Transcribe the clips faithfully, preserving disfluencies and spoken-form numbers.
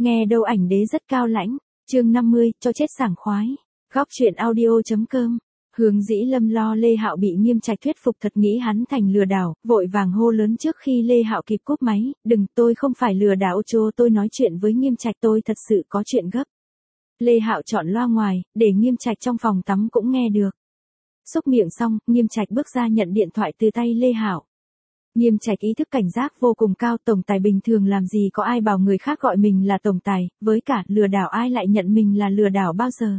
Nghe đâu ảnh đế rất cao lãnh. Chương năm mươi, cho chết sảng khoái. Góc truyện audio.com. Hướng Dĩ Lâm lo Lê Hạo bị Nghiêm Trạch thuyết phục thật nghĩ hắn thành lừa đảo, vội vàng hô lớn trước khi Lê Hạo kịp cúp máy, "Đừng, tôi không phải lừa đảo chô, tôi nói chuyện với Nghiêm Trạch, tôi thật sự có chuyện gấp." Lê Hạo chọn loa ngoài, để Nghiêm Trạch trong phòng tắm cũng nghe được. Xúc miệng xong, Nghiêm Trạch bước ra nhận điện thoại từ tay Lê Hạo. Nghiêm Trạch ý thức cảnh giác vô cùng cao, tổng tài bình thường làm gì có ai bảo người khác gọi mình là tổng tài, với cả lừa đảo ai lại nhận mình là lừa đảo bao giờ.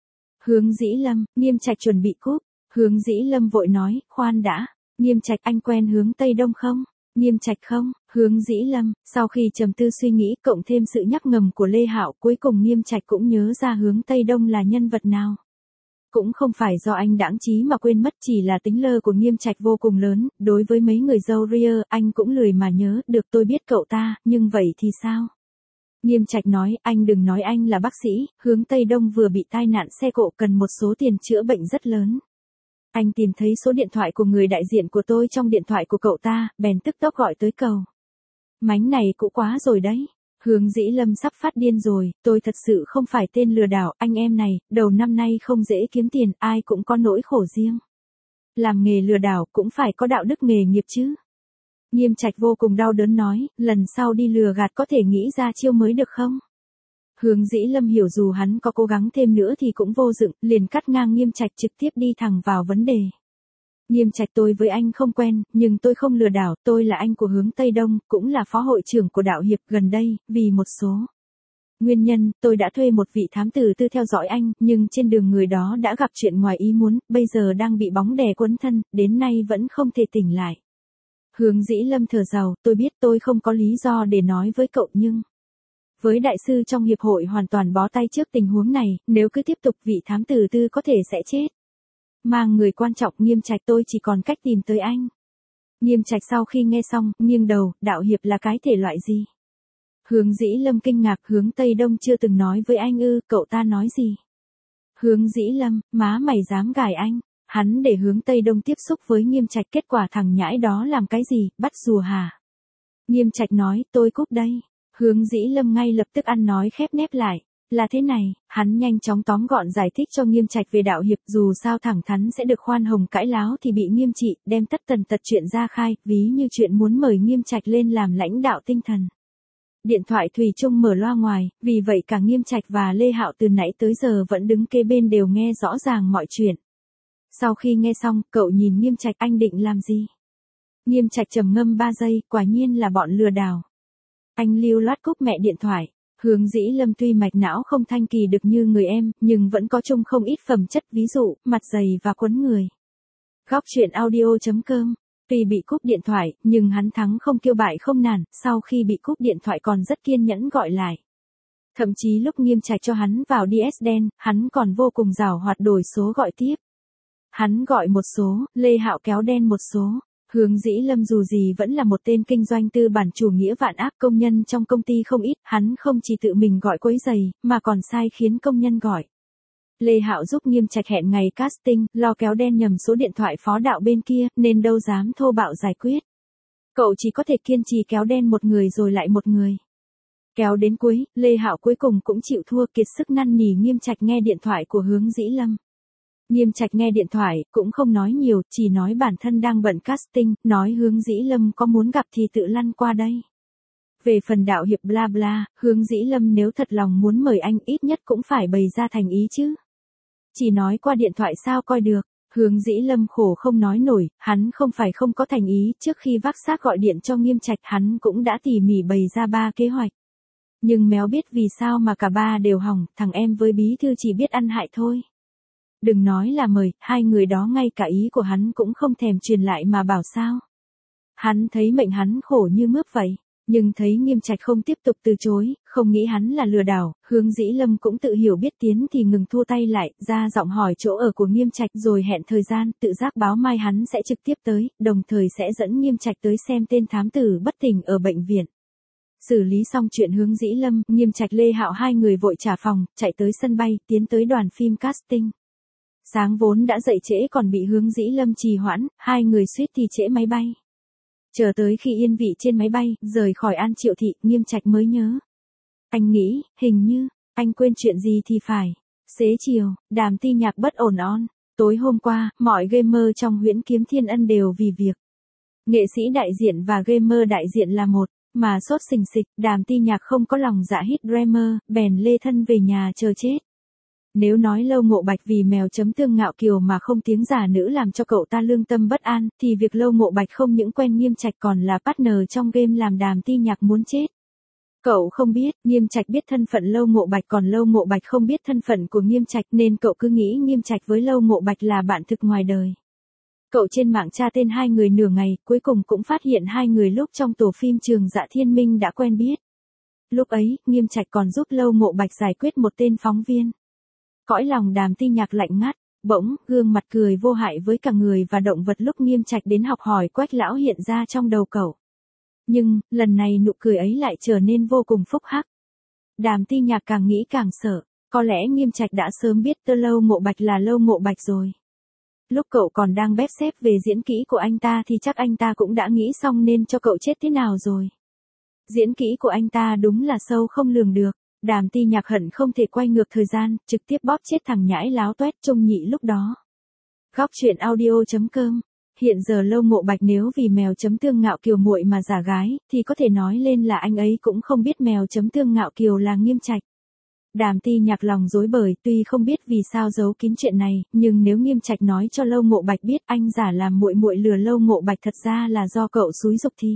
Hướng Dĩ Lâm, Nghiêm Trạch chuẩn bị cúp. Hướng Dĩ Lâm vội nói, khoan đã. Nghiêm Trạch, anh quen Hướng Tây Đông không? Nghiêm Trạch không. Hướng Dĩ Lâm, sau khi trầm tư suy nghĩ cộng thêm sự nhắc ngầm của Lê Hạo, cuối cùng Nghiêm Trạch cũng nhớ ra Hướng Tây Đông là nhân vật nào. Cũng không phải do anh đãng trí mà quên mất, chỉ là tính lơ của Nghiêm Trạch vô cùng lớn, đối với mấy người dâu ria, anh cũng lười mà nhớ, được tôi biết cậu ta, nhưng vậy thì sao? Nghiêm Trạch nói, anh đừng nói anh là bác sĩ, Hướng Tây Đông vừa bị tai nạn xe cộ cần một số tiền chữa bệnh rất lớn. Anh tìm thấy số điện thoại của người đại diện của tôi trong điện thoại của cậu ta, bèn tức tốc gọi tới cầu. Mánh này cũng quá rồi đấy. Hướng Dĩ Lâm sắp phát điên rồi, tôi thật sự không phải tên lừa đảo, anh em này, đầu năm nay không dễ kiếm tiền, ai cũng có nỗi khổ riêng. Làm nghề lừa đảo cũng phải có đạo đức nghề nghiệp chứ. Nghiêm Trạch vô cùng đau đớn nói, lần sau đi lừa gạt có thể nghĩ ra chiêu mới được không? Hướng Dĩ Lâm hiểu dù hắn có cố gắng thêm nữa thì cũng vô dụng, liền cắt ngang Nghiêm Trạch trực tiếp đi thẳng vào vấn đề. Nghiêm Trạch, tôi với anh không quen, nhưng tôi không lừa đảo, tôi là anh của Hướng Tây Đông, cũng là phó hội trưởng của đạo hiệp. Gần đây, vì một số nguyên nhân, tôi đã thuê một vị thám tử tư theo dõi anh, nhưng trên đường người đó đã gặp chuyện ngoài ý muốn, bây giờ đang bị bóng đè quấn thân, đến nay vẫn không thể tỉnh lại. Hướng Dĩ Lâm thở dài, tôi biết tôi không có lý do để nói với cậu nhưng... Với đại sư trong hiệp hội hoàn toàn bó tay trước tình huống này, nếu cứ tiếp tục vị thám tử tư có thể sẽ chết. Mang người quan trọng. Nghiêm Trạch, tôi chỉ còn cách tìm tới anh. Nghiêm Trạch sau khi nghe xong, nghiêng đầu, đạo hiệp là cái thể loại gì? Hướng Dĩ Lâm kinh ngạc, Hướng Tây Đông chưa từng nói với anh ư, cậu ta nói gì? Hướng Dĩ Lâm, má mày dám gài anh. Hắn để Hướng Tây Đông tiếp xúc với Nghiêm Trạch, kết quả thằng nhãi đó làm cái gì, bắt rùa hả? Nghiêm Trạch nói, tôi cúp đây. Hướng Dĩ Lâm ngay lập tức ăn nói khép nép lại. Là thế này, hắn nhanh chóng tóm gọn giải thích cho Nghiêm Trạch về đạo hiệp, dù sao thẳng thắn sẽ được khoan hồng, cãi láo thì bị nghiêm trị, đem tất tần tật chuyện ra khai, ví như chuyện muốn mời Nghiêm Trạch lên làm lãnh đạo tinh thần. Điện thoại thủy chung mở loa ngoài, vì vậy cả Nghiêm Trạch và Lê Hạo từ nãy tới giờ vẫn đứng kế bên đều nghe rõ ràng mọi chuyện. Sau khi nghe xong, cậu nhìn Nghiêm Trạch, anh định làm gì? Nghiêm Trạch trầm ngâm ba giây, quả nhiên là bọn lừa đảo. Anh lưu loát cúp mẹ điện thoại. Hướng Dĩ Lâm tuy mạch não không thanh kỳ được như người em, nhưng vẫn có chung không ít phẩm chất, ví dụ, mặt dày và quấn người. Góc truyện audio.com. Tuy bị cúp điện thoại, nhưng hắn thắng không kiêu bại không nản, sau khi bị cúp điện thoại còn rất kiên nhẫn gọi lại. Thậm chí lúc Nghiêm Trạch cho hắn vào đê ét đen, hắn còn vô cùng giàu hoạt đổi số gọi tiếp. Hắn gọi một số, Lê Hạo kéo đen một số. Hướng Dĩ Lâm dù gì vẫn là một tên kinh doanh tư bản chủ nghĩa vạn ác, công nhân trong công ty không ít, hắn không chỉ tự mình gọi quấy giày, mà còn sai khiến công nhân gọi. Lê Hạo giúp Nghiêm Trạch hẹn ngày casting, lo kéo đen nhầm số điện thoại phó đạo bên kia, nên đâu dám thô bạo giải quyết. Cậu chỉ có thể kiên trì kéo đen một người rồi lại một người. Kéo đến cuối, Lê Hạo cuối cùng cũng chịu thua, kiệt sức năn nỉ Nghiêm Trạch nghe điện thoại của Hướng Dĩ Lâm. Nghiêm Trạch nghe điện thoại, cũng không nói nhiều, chỉ nói bản thân đang bận casting, nói Hướng Dĩ Lâm có muốn gặp thì tự lăn qua đây. Về phần đạo hiệp bla bla, Hướng Dĩ Lâm nếu thật lòng muốn mời anh ít nhất cũng phải bày ra thành ý chứ. Chỉ nói qua điện thoại sao coi được. Hướng Dĩ Lâm khổ không nói nổi, hắn không phải không có thành ý, trước khi vác xác gọi điện cho Nghiêm Trạch hắn cũng đã tỉ mỉ bày ra ba kế hoạch. Nhưng méo biết vì sao mà cả ba đều hỏng, thằng em với bí thư chỉ biết ăn hại thôi. Đừng nói là mời, hai người đó ngay cả ý của hắn cũng không thèm truyền lại mà bảo sao. Hắn thấy mệnh hắn khổ như mướp vậy, nhưng thấy Nghiêm Trạch không tiếp tục từ chối, không nghĩ hắn là lừa đảo, Hướng Dĩ Lâm cũng tự hiểu biết tiến thì ngừng thua tay lại, ra giọng hỏi chỗ ở của Nghiêm Trạch rồi hẹn thời gian, tự giác báo mai hắn sẽ trực tiếp tới, đồng thời sẽ dẫn Nghiêm Trạch tới xem tên thám tử bất tỉnh ở bệnh viện. Xử lý xong chuyện Hướng Dĩ Lâm, Nghiêm Trạch Lê Hạo hai người vội trả phòng, chạy tới sân bay, tiến tới đoàn phim casting. Sáng vốn đã dậy trễ còn bị Hướng Dĩ Lâm trì hoãn, hai người suýt thì trễ máy bay. Chờ tới khi yên vị trên máy bay, rời khỏi An Triệu Thị, Nghiêm Trạch mới nhớ. Anh nghĩ, hình như, anh quên chuyện gì thì phải. Xế chiều, Đàm Ti Nhạc bất ổn on. Tối hôm qua, mọi gamer trong Huyễn Kiếm Thiên Ân đều vì việc nghệ sĩ đại diện và gamer đại diện là một, mà sốt sình sịch. Đàm Ti Nhạc không có lòng dạ hit dreamer, bèn lê thân về nhà chờ chết. Nếu nói Lâu Ngộ Bạch vì mèo chấm tương ngạo kiều mà không tiếng giả nữ làm cho cậu ta lương tâm bất an, thì việc Lâu Ngộ Bạch không những quen Nghiêm Trạch còn là partner trong game làm Đàm Ti Nhạc muốn chết. Cậu không biết, Nghiêm Trạch biết thân phận Lâu Ngộ Bạch còn Lâu Ngộ Bạch không biết thân phận của Nghiêm Trạch nên cậu cứ nghĩ Nghiêm Trạch với Lâu Ngộ Bạch là bạn thực ngoài đời. Cậu trên mạng tra tên hai người nửa ngày, cuối cùng cũng phát hiện hai người lúc trong tổ phim Trường Dạ Thiên Minh đã quen biết. Lúc ấy, Nghiêm Trạch còn giúp Lâu Ngộ Bạch giải quyết một tên phóng viên. Cõi lòng Đàm Ti Nhạc lạnh ngắt, bỗng, gương mặt cười vô hại với cả người và động vật lúc Nghiêm Trạch đến học hỏi Quách lão hiện ra trong đầu cậu. Nhưng, lần này nụ cười ấy lại trở nên vô cùng phúc hắc. Đàm Ti Nhạc càng nghĩ càng sợ, có lẽ Nghiêm Trạch đã sớm biết tơ Lâu Ngộ Bạch là Lâu Ngộ Bạch rồi. Lúc cậu còn đang bếp xếp về diễn kỹ của anh ta thì chắc anh ta cũng đã nghĩ xong nên cho cậu chết thế nào rồi. Diễn kỹ của anh ta đúng là sâu không lường được. Đàm Ti Nhạc hận không thể quay ngược thời gian, trực tiếp bóp chết thằng nhãi láo toét Trung Nhị lúc đó. Góc truyện audio chấm com. Hiện giờ Lâu Ngộ Bạch nếu vì mèo chấm tương ngạo kiều muội mà giả gái, thì có thể nói lên là anh ấy cũng không biết mèo chấm tương ngạo kiều là Nghiêm Trạch. Đàm Ti Nhạc lòng rối bời, tuy không biết vì sao giấu kín chuyện này, nhưng nếu Nghiêm Trạch nói cho Lâu Ngộ Bạch biết anh giả làm muội muội lừa Lâu Ngộ Bạch thật ra là do cậu xúi giục thì.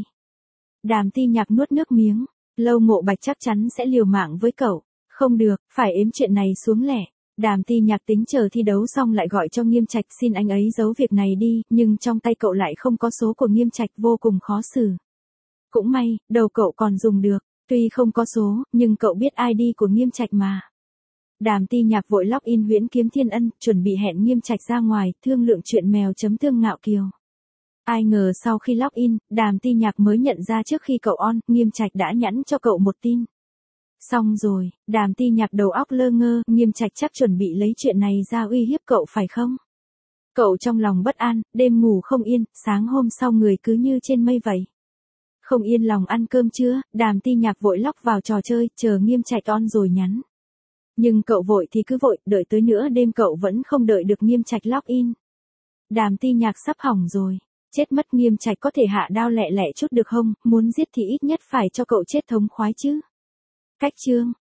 Đàm Ti Nhạc nuốt nước miếng, Lâu Ngộ Bạch chắc chắn sẽ liều mạng với cậu. Không được, phải ếm chuyện này xuống lẻ. Đàm Ti Nhạc tính chờ thi đấu xong lại gọi cho Nghiêm Trạch xin anh ấy giấu việc này đi, nhưng trong tay cậu lại không có số của Nghiêm Trạch, vô cùng khó xử. Cũng may, đầu cậu còn dùng được, tuy không có số, nhưng cậu biết i đê của Nghiêm Trạch mà. Đàm Ti Nhạc vội login Huyễn Kiếm Thiên Ân, chuẩn bị hẹn Nghiêm Trạch ra ngoài, thương lượng chuyện mèo chấm tương ngạo kiều. Ai ngờ sau khi login, Đàm Ti Nhạc mới nhận ra trước khi cậu on, Nghiêm Trạch đã nhắn cho cậu một tin. Xong rồi, Đàm Ti Nhạc đầu óc lơ ngơ, Nghiêm Trạch chắc chuẩn bị lấy chuyện này ra uy hiếp cậu phải không? Cậu trong lòng bất an, đêm ngủ không yên, sáng hôm sau người cứ như trên mây vậy. Không yên lòng ăn cơm trưa, Đàm Ti Nhạc vội log vào trò chơi, chờ Nghiêm Trạch on rồi nhắn. Nhưng cậu vội thì cứ vội, đợi tới nữa đêm cậu vẫn không đợi được Nghiêm Trạch login. Đàm Ti Nhạc sắp hỏng rồi. Chết mất, Nghiêm Trạch có thể hạ đao lẹ lẹ chút được không, muốn giết thì ít nhất phải cho cậu chết thống khoái chứ. Cách chương